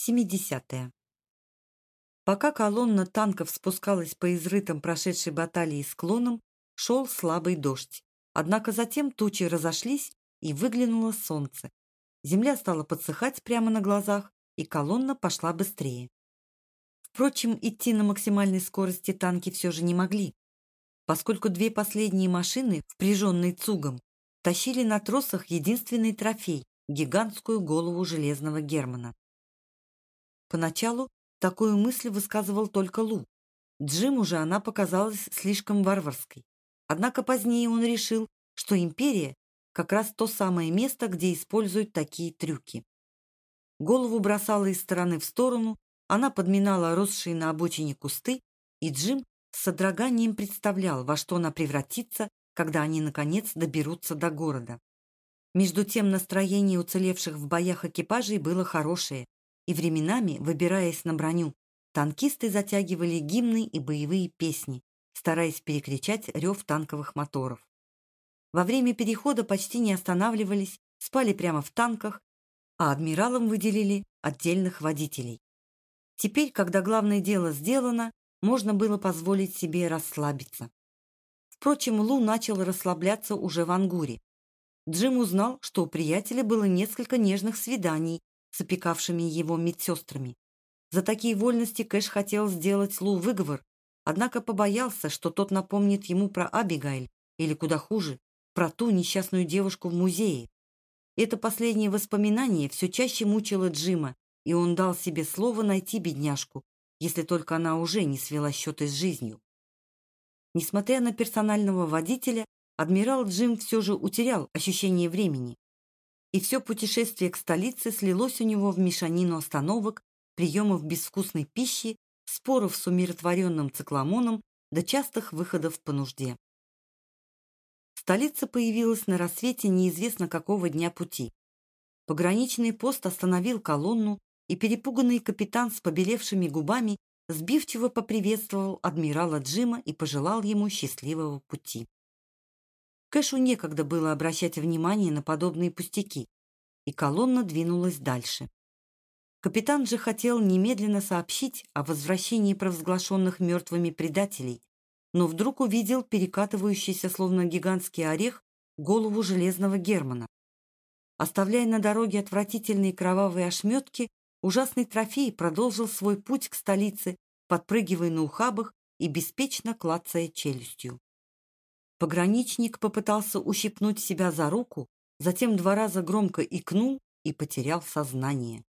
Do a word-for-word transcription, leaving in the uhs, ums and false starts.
семидесятые. Пока колонна танков спускалась по изрытым прошедшей баталии склонам, шел слабый дождь. Однако затем тучи разошлись, и выглянуло солнце. Земля стала подсыхать прямо на глазах, и колонна пошла быстрее. Впрочем, идти на максимальной скорости танки все же не могли, поскольку две последние машины, впряженные цугом, тащили на тросах единственный трофей – гигантскую голову железного Германа. Поначалу такую мысль высказывал только Лу. Джиму же она показалась слишком варварской. Однако позднее он решил, что империя – как раз то самое место, где используют такие трюки. Голову бросала из стороны в сторону, она подминала росшие на обочине кусты, и Джим с содроганием представлял, во что она превратится, когда они, наконец, доберутся до города. Между тем настроение уцелевших в боях экипажей было хорошее, и временами, выбираясь на броню, танкисты затягивали гимны и боевые песни, стараясь перекричать рев танковых моторов. Во время перехода почти не останавливались, спали прямо в танках, а адмиралам выделили отдельных водителей. Теперь, когда главное дело сделано, можно было позволить себе расслабиться. Впрочем, Лу начал расслабляться уже в Ангуре. Джим узнал, что у приятеля было несколько нежных свиданий с опекавшими его медсестрами. За такие вольности Кэш хотел сделать Лу выговор, однако побоялся, что тот напомнит ему про Абигайль, или, куда хуже, про ту несчастную девушку в музее. Это последнее воспоминание все чаще мучило Джима, и он дал себе слово найти бедняжку, если только она уже не свела счеты с жизнью. Несмотря на персонального водителя, адмирал Джим все же утерял ощущение времени. И все путешествие к столице слилось у него в мешанину остановок, приемов безвкусной пищи, споров с умиротворенным цикломоном до частых выходов по нужде. Столица появилась на рассвете неизвестно какого дня пути. Пограничный пост остановил колонну, и перепуганный капитан с побелевшими губами сбивчиво поприветствовал адмирала Джима и пожелал ему счастливого пути. Кэшу некогда было обращать внимание на подобные пустяки, и колонна двинулась дальше. Капитан же хотел немедленно сообщить о возвращении провозглашенных мертвыми предателей, но вдруг увидел перекатывающийся, словно гигантский орех, голову железного Германа. Оставляя на дороге отвратительные кровавые ошметки, ужасный трофей продолжил свой путь к столице, подпрыгивая на ухабах и беспечно клацая челюстью. Пограничник попытался ущипнуть себя за руку, затем два раза громко икнул и потерял сознание.